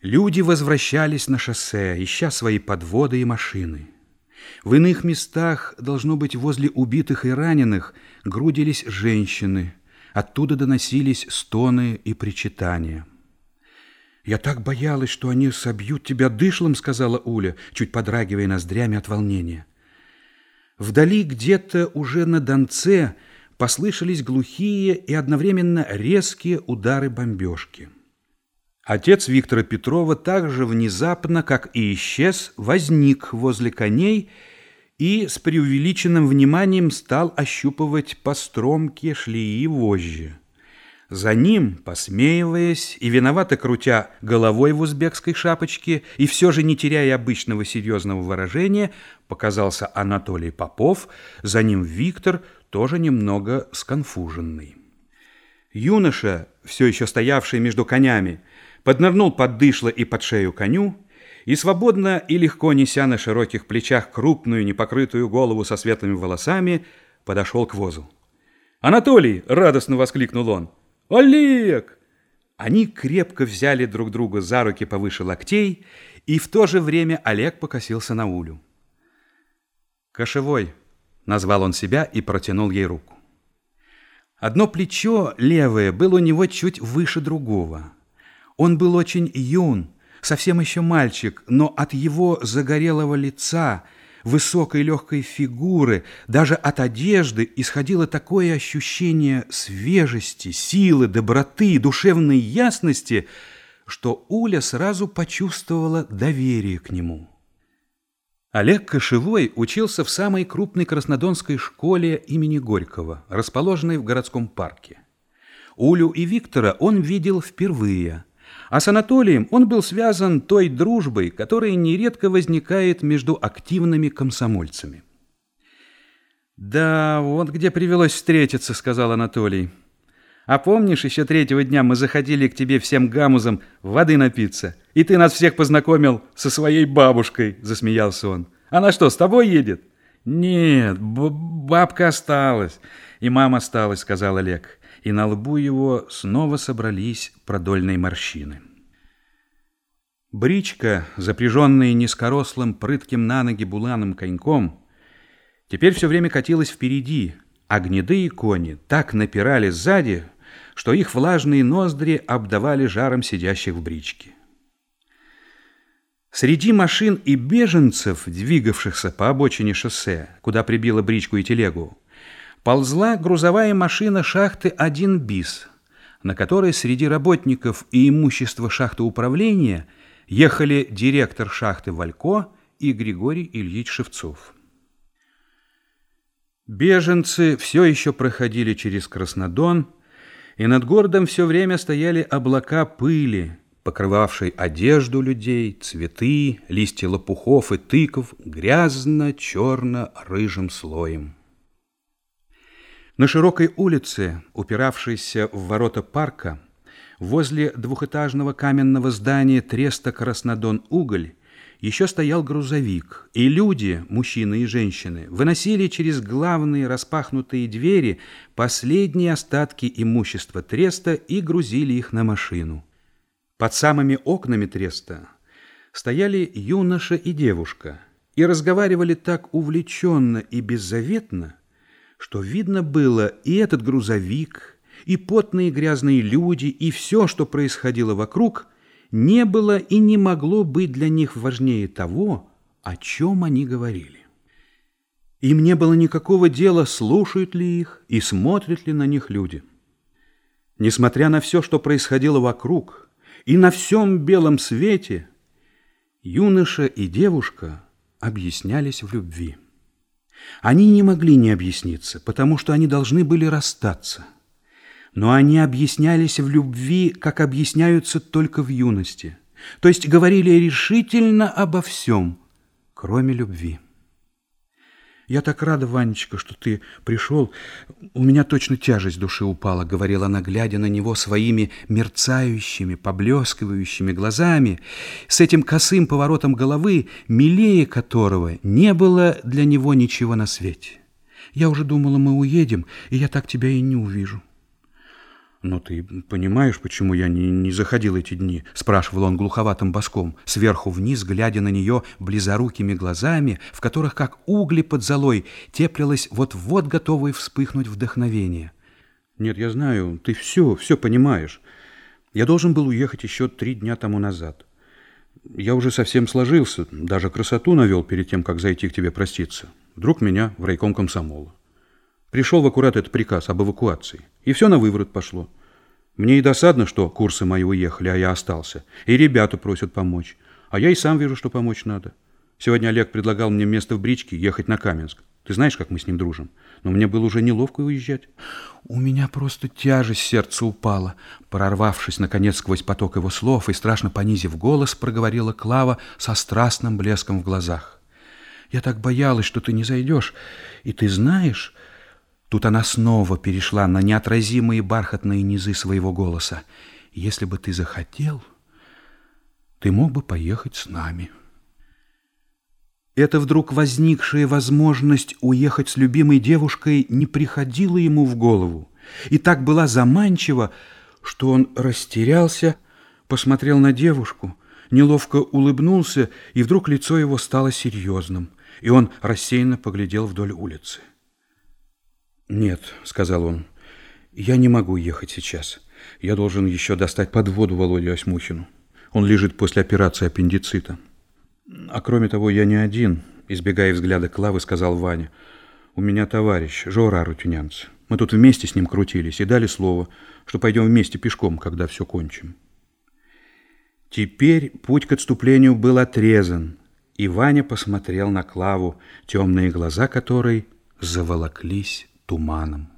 Люди возвращались на шоссе, ища свои подводы и машины. В иных местах, должно быть, возле убитых и раненых, грудились женщины. Оттуда доносились стоны и причитания. «Я так боялась, что они собьют тебя дышлом», — сказала Уля, чуть подрагивая ноздрями от волнения. Вдали где-то уже на Донце послышались глухие и одновременно резкие удары бомбежки. Отец Виктора Петрова также внезапно, как и исчез, возник возле коней и с преувеличенным вниманием стал ощупывать постромки, шлеи и вожжи. За ним, посмеиваясь и виновато крутя головой в узбекской шапочке и все же не теряя обычного серьезного выражения, показался Анатолий Попов, за ним Виктор, тоже немного сконфуженный. Юноша, все еще стоявший между конями, поднырнул под дышло и под шею коню и, свободно и легко неся на широких плечах крупную непокрытую голову со светлыми волосами, подошел к возу. «Анатолий!» — радостно воскликнул он. «Олег!» Они крепко взяли друг друга за руки повыше локтей, и в то же время Олег покосился на Улю. «Кошевой!» — назвал он себя и протянул ей руку. Одно плечо, левое, было у него чуть выше другого. Он был очень юн, совсем еще мальчик, но от его загорелого лица, высокой легкой фигуры, даже от одежды исходило такое ощущение свежести, силы, доброты, душевной ясности, что Уля сразу почувствовала доверие к нему. Олег Кошевой учился в самой крупной краснодонской школе имени Горького, расположенной в городском парке. Улю и Виктора он видел впервые, а с Анатолием он был связан той дружбой, которая нередко возникает между активными комсомольцами. «Да, вот где привелось встретиться», — сказал Анатолий. «А помнишь, еще третьего дня мы заходили к тебе всем гамузом воды напиться, и ты нас всех познакомил со своей бабушкой», — засмеялся он. «Она что, с тобой едет?» «Нет, бабка осталась, и мама осталась», — сказал Олег. И на лбу его снова собрались продольные морщины. Бричка, запряженная низкорослым, прытким на ноги буланым коньком, теперь все время катилась впереди, а гнедые кони так напирали сзади, что их влажные ноздри обдавали жаром сидящих в бричке. Среди машин и беженцев, двигавшихся по обочине шоссе, куда прибило бричку и телегу, ползла грузовая машина шахты 1 БИС, на которой среди работников и имущества шахтоуправления ехали директор шахты Валько и Григорий Ильич Шевцов. Беженцы все еще проходили через Краснодон, и над городом все время стояли облака пыли, покрывавшей одежду людей, цветы, листья лопухов и тыкв грязно-черно-рыжим слоем. На широкой улице, упиравшейся в ворота парка, возле двухэтажного каменного здания треста «Краснодон-Уголь» еще стоял грузовик, и люди, мужчины и женщины, выносили через главные распахнутые двери последние остатки имущества треста и грузили их на машину. Под самыми окнами треста стояли юноша и девушка и разговаривали так увлеченно и беззаветно, что видно было и этот грузовик, и потные грязные люди, и все, что происходило вокруг, не было и не могло быть для них важнее того, о чем они говорили. Им не было никакого дела, слушают ли их и смотрят ли на них люди. Несмотря на все, что происходило вокруг, и на всем белом свете, юноша и девушка объяснялись в любви. Они не могли не объясниться, потому что они должны были расстаться. Но они объяснялись в любви, как объясняются только в юности. То есть говорили решительно обо всем, кроме любви. «Я так рада, Ванечка, что ты пришел. У меня точно тяжесть души упала», — говорила она, глядя на него своими мерцающими, поблескивающими глазами, с этим косым поворотом головы, милее которого не было для него ничего на свете. «Я уже думала, мы уедем, и я так тебя и не увижу». «Но ты понимаешь, почему я не заходил эти дни?» — спрашивал он глуховатым баском, сверху вниз, глядя на нее близорукими глазами, в которых, как угли под золой, теплилось вот-вот готовое вспыхнуть вдохновение. «Нет, я знаю, ты все понимаешь. Я должен был уехать еще 3 дня тому назад. Я уже совсем сложился, даже красоту навел перед тем, как зайти к тебе проститься. Вдруг меня в райком комсомола. Пришел в аккурат этот приказ об эвакуации, и все на выворот пошло. Мне и досадно, что курсы мои уехали, а я остался. И ребята просят помочь. А я и сам вижу, что помочь надо. Сегодня Олег предлагал мне место в бричке ехать на Каменск. Ты знаешь, как мы с ним дружим. Но мне было уже неловко уезжать. У меня просто тяжесть сердца упала. Прорвавшись, наконец, сквозь поток его слов и страшно понизив голос, проговорила Клава со страстным блеском в глазах. Я так боялась, что ты не зайдешь. И ты знаешь... Тут она снова перешла на неотразимые бархатные низы своего голоса. «Если бы ты захотел, ты мог бы поехать с нами». Эта вдруг возникшая возможность уехать с любимой девушкой не приходила ему в голову и так была заманчива, что он растерялся, посмотрел на девушку, неловко улыбнулся, и вдруг лицо его стало серьезным, и он рассеянно поглядел вдоль улицы. «Нет», — сказал он, — «я не могу ехать сейчас. Я должен еще достать подводу Володе Осьмухину. Он лежит после операции аппендицита. А кроме того, я не один», — избегая взгляда Клавы, сказал Ваня. «У меня товарищ, Жора Арутюнянц. Мы тут вместе с ним крутились и дали слово, что пойдем вместе пешком, когда все кончим». Теперь путь к отступлению был отрезан, и Ваня посмотрел на Клаву, темные глаза которой заволоклись туманом.